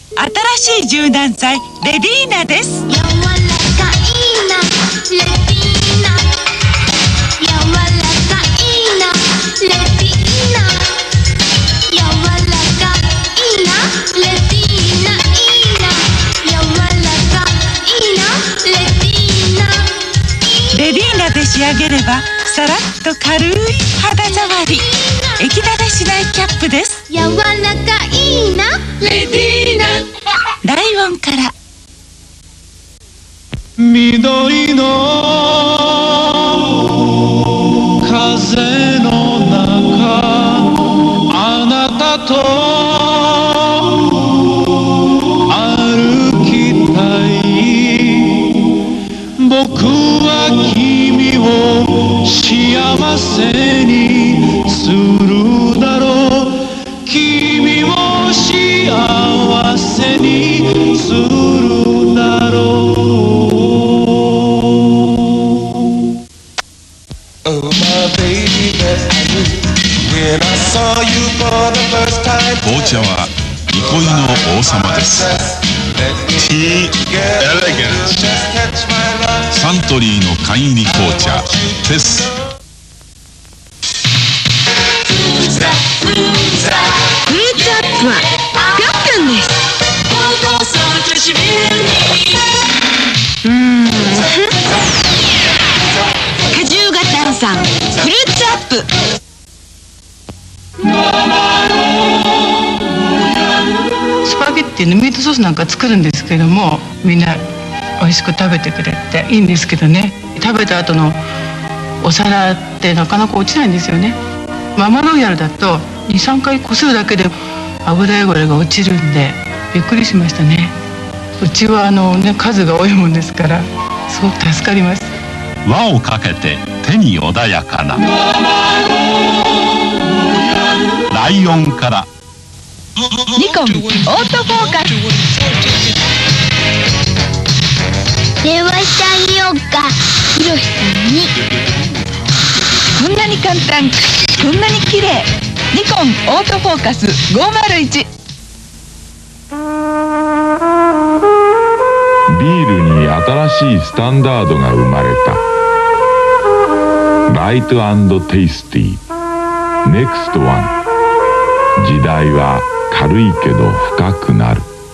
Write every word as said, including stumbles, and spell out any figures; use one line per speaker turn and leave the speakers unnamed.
新しい柔軟剤レディーナです。
柔らかいなレディーナ、柔らかいなレディーナ、柔らかいなレディーナ、いいな柔らかいなレディーナ。
レディーナで仕上げればさらっと軽い肌触り、液だれしないキャップです。
柔らかいなレディーナ、
ライオンから。
緑の風の中、あなたと歩きたい。僕は君を幸せにするだろう。君を幸せにするだろう。
紅茶は憩いの王様です。ティーエレガント、サントリーの缶入り紅茶テス。
フルーツアップはぴょんぴょんです。うーん果汁が炭酸フルーツアップ。
スパゲッティのミートソースなんか作るんですけども、みんな美味しく食べてくれていいんですけどね、食べた後のお皿ってなかなか落ちないんですよね。ママロイヤルだと にさんかいこするだけで油汚れが落ちるんでびっくりしましたね。うちはあの、ね、数が多いもんですからすごく助かります。
輪をかけて手に穏やかなライオンから。
ニコンオートフォーカス。
電話してあげようか、ひろしさんに。
こんなに簡単、こんなに綺麗。ニコンオートフォーカスごーまるいち。
ビールに新しいスタンダードが生まれた。ライト&テイスティーネクストワン。時代は軽いけど深くなる。